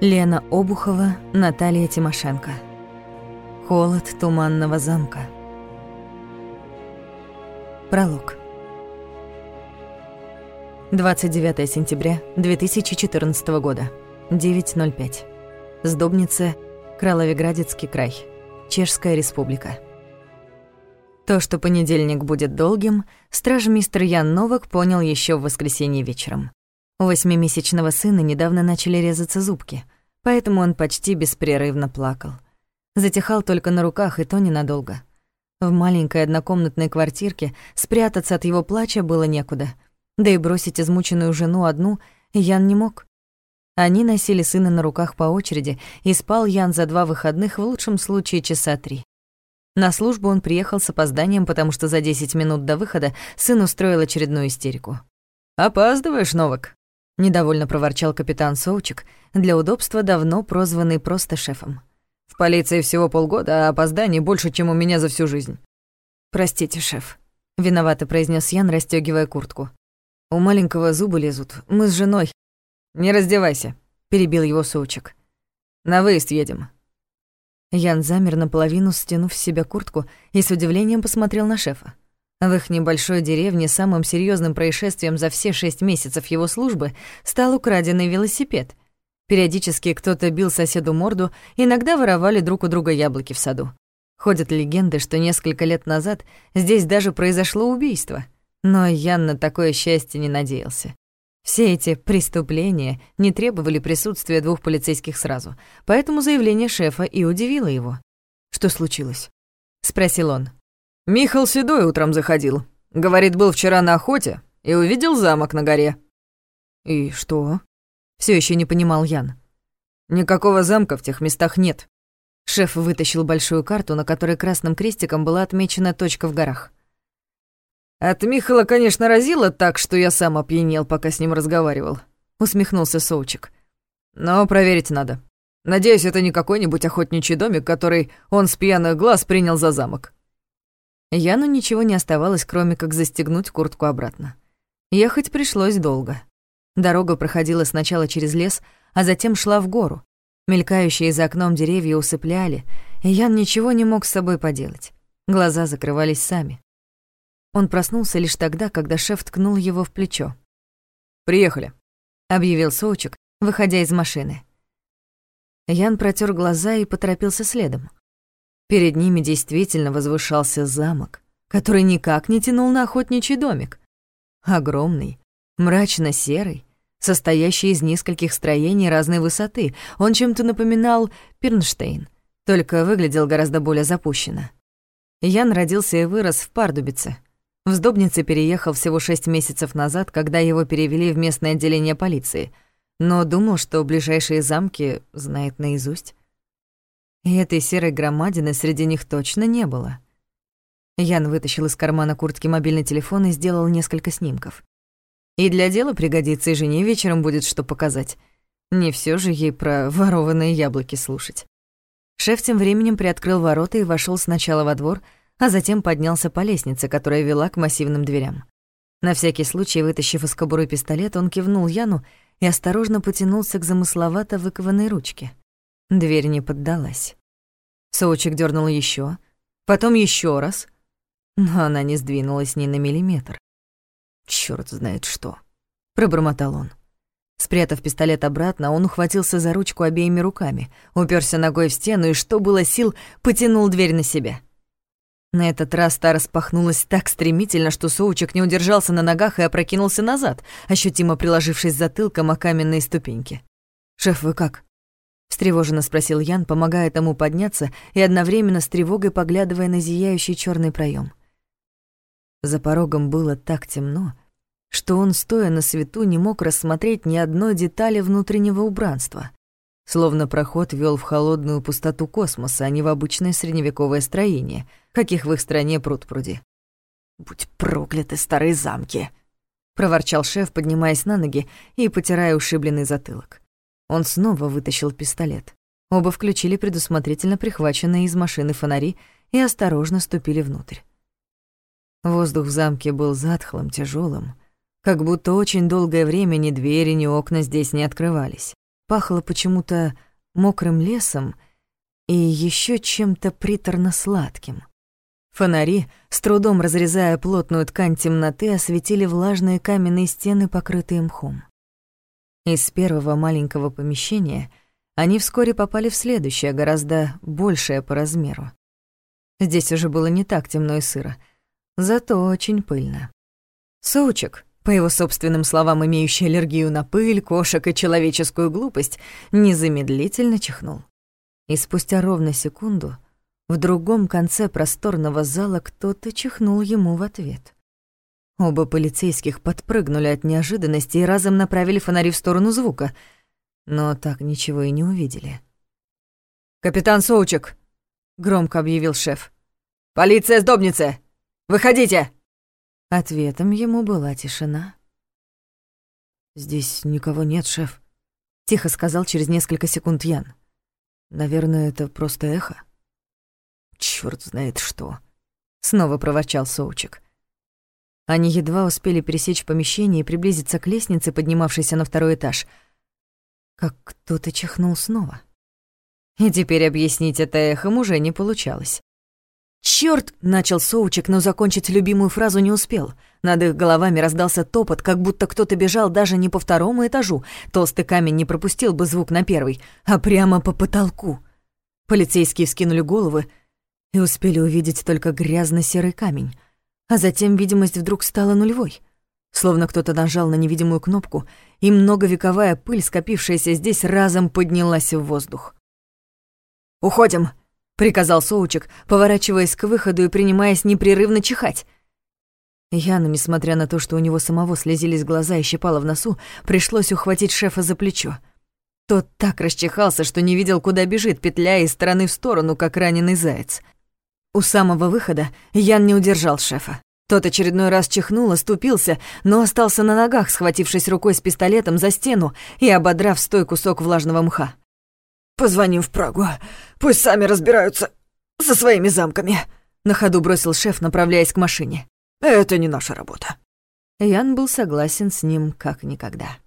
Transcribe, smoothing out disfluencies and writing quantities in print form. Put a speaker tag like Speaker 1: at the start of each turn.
Speaker 1: Лена Обухова, Наталья Тимошенко. Холод туманного замка. Пролог. 29 сентября 2014 года, 9:05. Сдобнице, Краловиградецкий край, Чешская республика. То, что понедельник будет долгим, стражмистр Ян Новак понял еще в воскресенье вечером. У 8-месячного сына недавно начали резаться зубки, поэтому он почти беспрерывно плакал. Затихал только на руках, и то ненадолго. В маленькой однокомнатной квартирке спрятаться от его плача было некуда, да и бросить измученную жену одну Ян не мог. Они носили сына на руках по очереди, и спал Ян за 2 выходных в лучшем случае часа 3. На службу он приехал с опозданием, потому что за 10 минут до выхода сын устроил очередную истерику. «Опаздываешь, Новак», — недовольно проворчал капитан Соучик, для удобства давно прозванный просто шефом. «В полиции всего полгода, а опозданий больше, чем у меня за всю жизнь». «Простите, шеф», — виновато произнес Ян, расстёгивая куртку. «У маленького зубы лезут. Мы с женой...» «Не раздевайся», — перебил его Соучик. «На выезд едем». Ян замер наполовину, стянув с себя куртку, и с удивлением посмотрел на шефа. В их небольшой деревне самым серьёзным происшествием за все 6 месяцев его службы стал украденный велосипед. Периодически кто-то бил соседу морду, иногда воровали друг у друга яблоки в саду. Ходят легенды, что несколько лет назад здесь даже произошло убийство. Но Ян на такое счастье не надеялся. Все эти преступления не требовали присутствия 2 полицейских сразу, поэтому заявление шефа и удивило его. «Что случилось?» — спросил он. «Михал Седой утром заходил. Говорит, был вчера на охоте и увидел замок на горе». «И что?» — всё ещё не понимал Ян. «Никакого замка в тех местах нет». Шеф вытащил большую карту, на которой красным крестиком была отмечена точка в горах. «От Михала, конечно, разило так, что я сам опьянел, пока с ним разговаривал», — усмехнулся Соучик. «Но проверить надо. Надеюсь, это не какой-нибудь охотничий домик, который он с пьяных глаз принял за замок». Яну ничего не оставалось, кроме как застегнуть куртку обратно. Ехать пришлось долго. Дорога проходила сначала через лес, а затем шла в гору. Мелькающие за окном деревья усыпляли, и Ян ничего не мог с собой поделать. Глаза закрывались сами. Он проснулся лишь тогда, когда шеф ткнул его в плечо. «Приехали», — объявил Соучик, выходя из машины. Ян протер глаза и поторопился следом. Перед ними действительно возвышался замок, который никак не тянул на охотничий домик. Огромный, мрачно-серый, состоящий из нескольких строений разной высоты, он чем-то напоминал Пирнштейн, только выглядел гораздо более запущенно. Ян родился и вырос в Пардубице. В Сдобнице переехал всего 6 месяцев назад, когда его перевели в местное отделение полиции, но думал, что ближайшие замки знает наизусть. И этой серой громадины среди них точно не было. Ян вытащил из кармана куртки мобильный телефон и сделал несколько снимков. И для дела пригодится, и жене вечером будет что показать. Не всё же ей про ворованные яблоки слушать. Шеф тем временем приоткрыл ворота и вошёл сначала во двор, а затем поднялся по лестнице, которая вела к массивным дверям. На всякий случай, вытащив из кобуры пистолет, он кивнул Яну и осторожно потянулся к замысловато выкованной ручке. Дверь не поддалась. Соучик дёрнул ещё, потом ещё раз, но она не сдвинулась ни на миллиметр. «Чёрт знает что», — пробормотал он. Спрятав пистолет обратно, он ухватился за ручку обеими руками, упёрся ногой в стену и, что было сил, потянул дверь на себя. На этот раз та распахнулась так стремительно, что Соучик не удержался на ногах и опрокинулся назад, ощутимо приложившись затылком о каменные ступеньки. «Шеф, вы как?» — встревоженно спросил Ян, помогая тому подняться и одновременно с тревогой поглядывая на зияющий чёрный проём. За порогом было так темно, что он, стоя на свету, не мог рассмотреть ни одной детали внутреннего убранства. Словно проход вёл в холодную пустоту космоса, а не в обычное средневековое строение, каких в их стране пруд-пруди. «Будь прокляты старые замки!» — проворчал шеф, поднимаясь на ноги и потирая ушибленный затылок. Он снова вытащил пистолет. Оба включили предусмотрительно прихваченные из машины фонари и осторожно ступили внутрь. Воздух в замке был затхлым, тяжелым, как будто очень долгое время ни двери, ни окна здесь не открывались. пахло почему-то мокрым лесом и еще чем-то приторно-сладким. Фонари, с трудом разрезая плотную ткань темноты, осветили влажные каменные стены, покрытые мхом. Из первого маленького помещения они вскоре попали в следующее, гораздо большее по размеру. Здесь уже было не так темно и сыро, зато очень пыльно. Соучек, по его собственным словам, имеющий аллергию на пыль, кошек и человеческую глупость, незамедлительно чихнул. И спустя ровно секунду в другом конце просторного зала кто-то чихнул ему в ответ. Оба полицейских подпрыгнули от неожиданности и разом направили фонари в сторону звука, но так ничего и не увидели. «Капитан Соучек!» — громко объявил шеф. «Полиция с Добницы! Выходите!» Ответом ему была тишина. «Здесь никого нет, шеф», — тихо сказал через несколько секунд Ян. «Наверное, это просто эхо». «Чёрт знает что», — снова проворчал Соучек. Они едва успели пересечь помещение и приблизиться к лестнице, поднимавшейся на второй этаж, как кто-то чихнул снова. И теперь объяснить это эхом уже не получалось. «Чёрт!» — начал Соучек, но закончить любимую фразу не успел. Над их головами раздался топот, как будто кто-то бежал даже не по второму этажу. Толстый камень не пропустил бы звук на первый, а прямо по потолку. Полицейские вскинули головы и успели увидеть только грязно-серый камень. А затем видимость вдруг стала нулевой. Словно кто-то нажал на невидимую кнопку, и многовековая пыль, скопившаяся здесь, разом поднялась в воздух. «Уходим!» — приказал Соучек, поворачиваясь к выходу и принимаясь непрерывно чихать. Яну, несмотря на то, что у него самого слезились глаза и щипало в носу, пришлось ухватить шефа за плечо. Тот так расчихался, что не видел, куда бежит, петляя из стороны в сторону, как раненый заяц. У самого выхода Ян не удержал шефа. Тот очередной раз чихнул, оступился, но остался на ногах, схватившись рукой с пистолетом за стену и ободрав стой кусок влажного мха. «Позвоним в Прагу, пусть сами разбираются со своими замками», — на ходу бросил шеф, направляясь к машине. «Это не наша работа». Ян был согласен с ним как никогда.